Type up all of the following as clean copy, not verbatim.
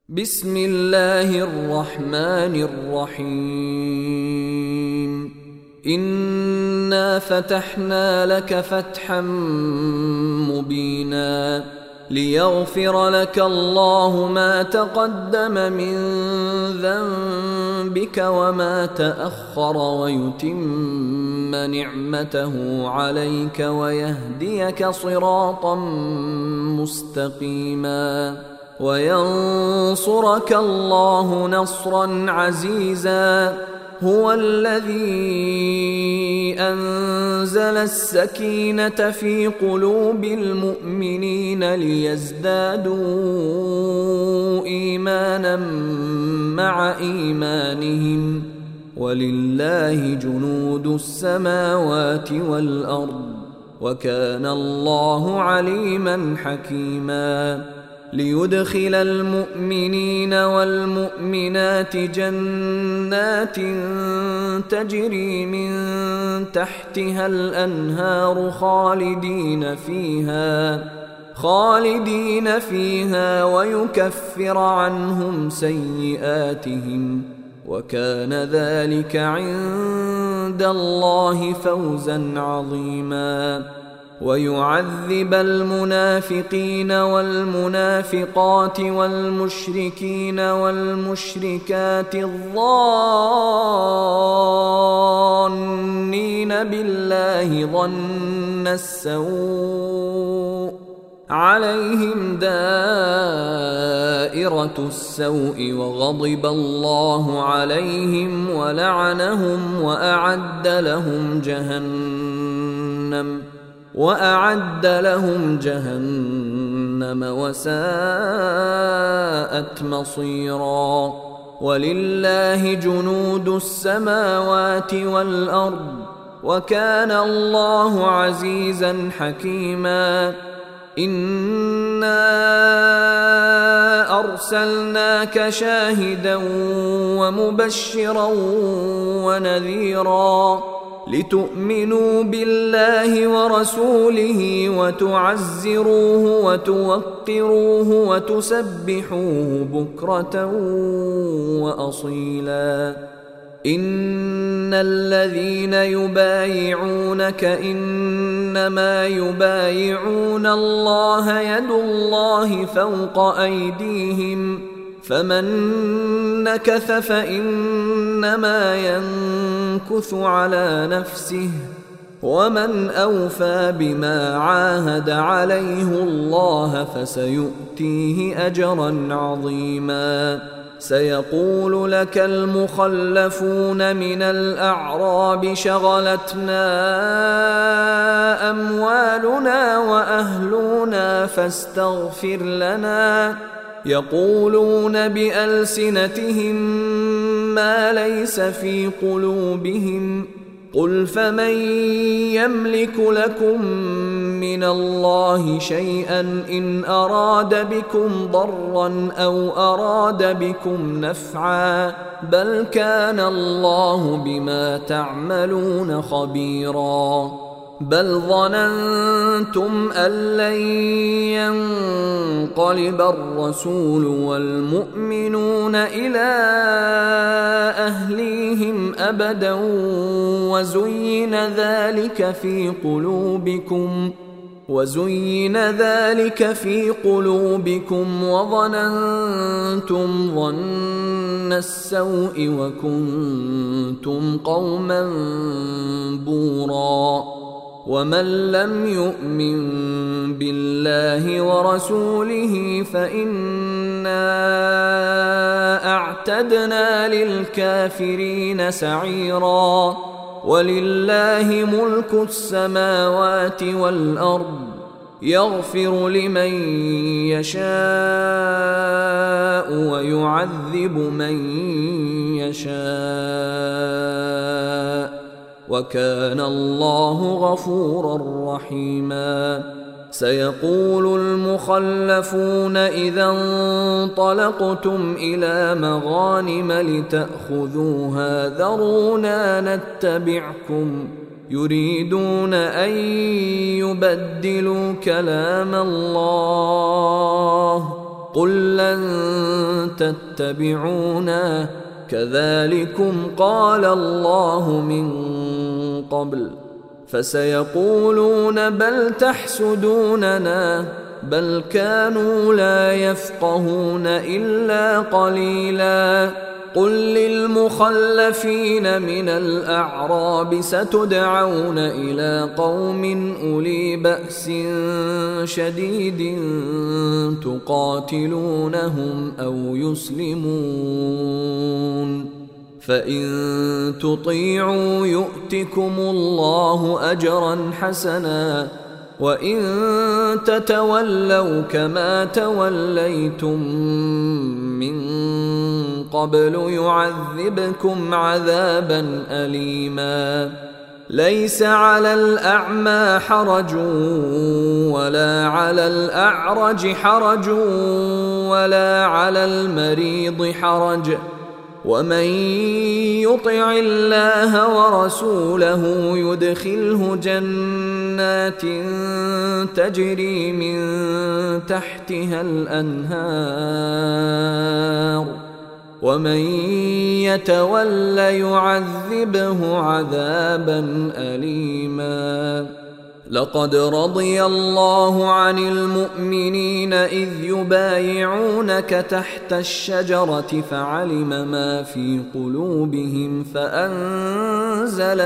بسم الله الرحمن الرحيم. إنا فتحنا لك فتحا مبينا ليغفر لك الله ما تقدم من ذنبك وما تأخر ويتم نعمته عليك ويهديك صراطا مستقيما وينصرك الله نصرا عزيزا. هو الذي أنزل السكينة في قلوب المؤمنين ليزدادوا إيمانا مع إيمانهم ولله جنود السماوات والأرض وكان الله عليما حكيما. ليدخل المؤمنين والمؤمنات جنات تجري من تحتها الأنهار خالدين فيها ويكفر عنهم سيئاتهم وكان ذلك عند الله فوزا عظيما. ويعذب المنافقين والمنافقات والمشركين والمشركات الظانين بالله ظن السوء عليهم دائرة السوء وغضب الله عليهم ولعنهم وأعد لهم جهنم وساءت مصيرا. ولله جنود السماوات والأرض وكان الله عزيزا حكيما. إنا أرسلناك شاهدا ومبشرا ونذيرا لتؤمنوا بالله ورسوله وتعزروه وتوقروه وتسبحوه بكرة وأصيلا. إن الذين يبايعونك إنما يبايعون الله يد الله فوق أيديهم فمن نكث فإنما ينكث على نفسه ومن أوفى بما عاهد عليه الله فسيؤتيه أجرا عظيما. سيقول لك المخلفون من الأعراب شغلتنا أموالنا وأهلنا فاستغفر لنا يقولون بألسنتهم ما ليس في قلوبهم قل فمن يملك لكم من الله شيئا إن أراد بكم ضرا أو أراد بكم نفعا بل كان الله بما تعملون خبيرا. بل ظننتم أن لن ينقلب الرسول والمؤمنون إلى أهليهم أبدا وزين ذلك في قلوبكم وظننتم ظن السوء وكنتم قوما بورا. ومن لم يؤمن بالله ورسوله فإنا أعتدنا للكافرين سعيرا. ولله ملك السماوات والأرض يغفر لمن يشاء ويعذب من يشاء وكان الله غفورا رحيما. سيقول المخلفون إذا انطلقتم إلى مغانم لتأخذوها ذرونا نتبعكم يريدون أن يبدلوا كلام الله قل لن تتبعونا كذلكم قال الله من قبل فسيقولون بل تحسدوننا بل كانوا لا يفقهون إلا قليلا قل للمخلفين من الأعراب ستدعون إلى قوم أولي بأس شديد تقاتلونهم أو يسلمون فإن تطيعوا يؤتكم الله أجرا حسنا وإن تتولوا كما توليتم من قبل يعذبكم عذابا أليما ليس على الأعمى حرج ولا على الأعرج حرج ولا على المريض حرج ومن يطع الله ورسوله يدخله جنات تجري من تحتها الأنهار ومن يتول يعذبه عذابا أليما لقد رضي الله عن المؤمنين إذ يبايعونك تحت الشجرة فعلم ما في قلوبهم فأنزل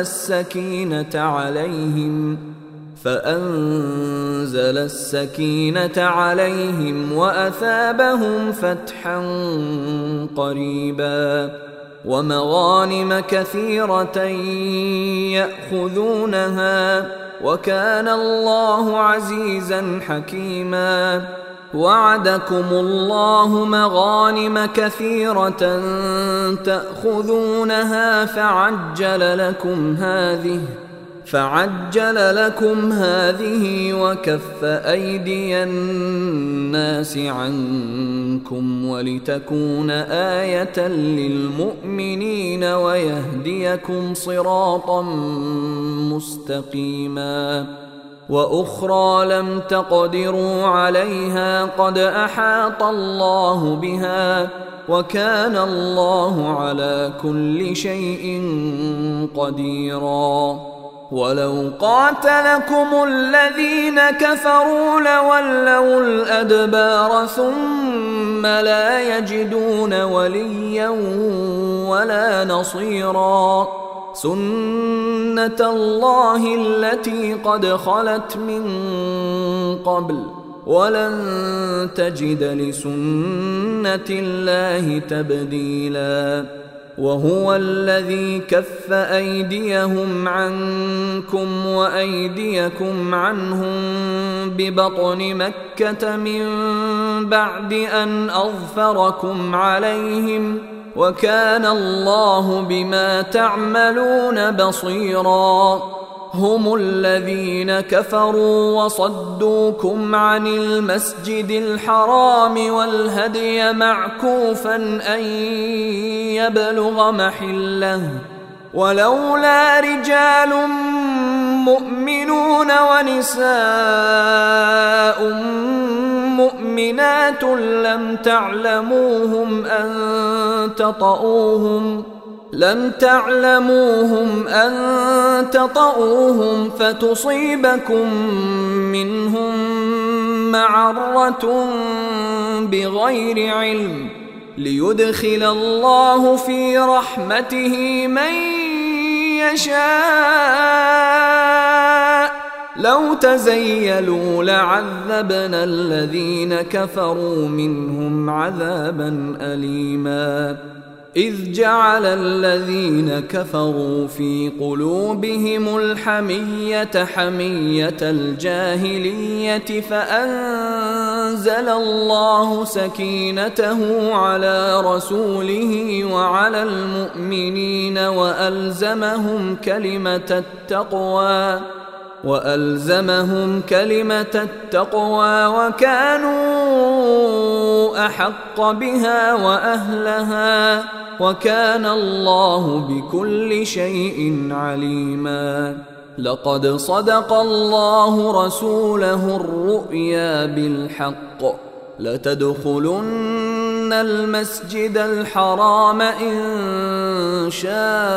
السكينة عليهم وأثابهم فتحا قريبا ومغانم كثيرة يأخذونها وكان الله عزيزا حكيما وعدكم الله مغانم كثيرة تأخذونها فعجل لكم هذه وكف أيدي الناس عنكم ولتكون آية للمؤمنين ويهديكم صراطا مستقيما وأخرى لم تقدروا عليها قد أحاط الله بها وكان الله على كل شيء قديرا ولو قاتلكم الذين كفروا لولوا الأدبار ثم لا يجدون وليا ولا نصيرا سنة الله التي قد خلت من قبل ولن تجد لسنة الله تبديلا وهو الذي كف أيديهم عنكم وأيديكم عنهم ببطن مكة من بعد أن أظفركم عليهم وكان الله بما تعملون بصيرا هم الذين كفروا وصدوكم عن المسجد الحرام والهدي معكوفا أن يبلغ محله ولولا رجال مؤمنون ونساء مؤمنات لم تعلموهم أن تطؤوهم فتصيبكم منهم معرة بغير علم ليدخل الله في رحمته من يشاء لو تزيلوا لعذبنا الذين كفروا منهم عذابا أليما إذ جعل الذين كفروا في قلوبهم الحمية حمية الجاهلية فأنزل الله سكينته على رسوله وعلى المؤمنين وألزمهم كلمة التقوى وكانوا أحق بها وأهلها وكان الله بكل شيء عليما لقد صدق الله رسوله الرؤيا بالحق لتدخلن المسجد الحرام إن شاء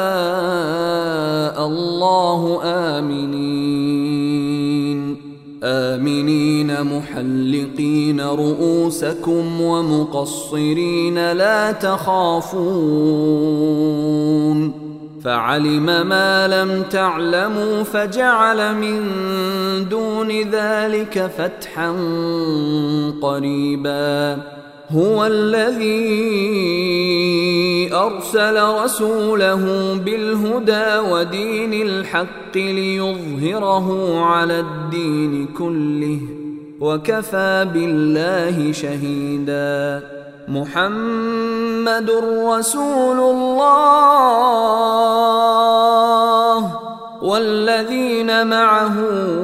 الله آمنين محلقين رؤوسكم ومقصرين لا تخافون فعلم ما لم تعلموا فجعل من دون ذلك فتحا قريبا هو الذي أرسل رسوله بالهدى ودين الحق ليظهره على الدين كله وكفى بالله شهيدا محمد رسول الله والذين معه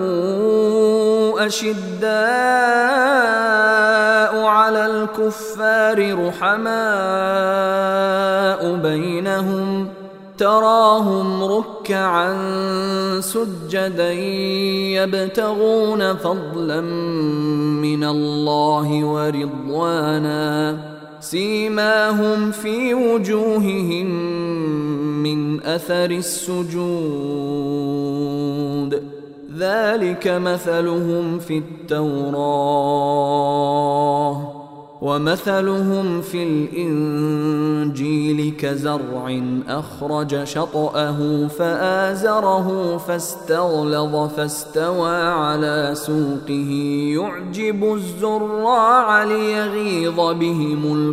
أشداء على الكفار رحماء بينهم تراهم ركعا سجدا يبتغون فضلا من الله ورضوانا سيماهم في وجوههم من أثر السجود ذلك مثلهم في التوراة ومثلهم في الإنجيل كزرع أخرج شطأه فآزره فاستغلظ فاستوى على سوقه يعجب الزراع ليغيظ بهم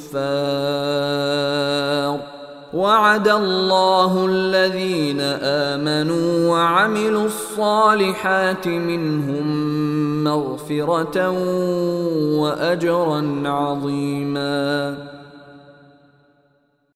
الكفار وعد الله الذين آمنوا وعملوا الصالحات منهم مغفرة وأجرا عظيما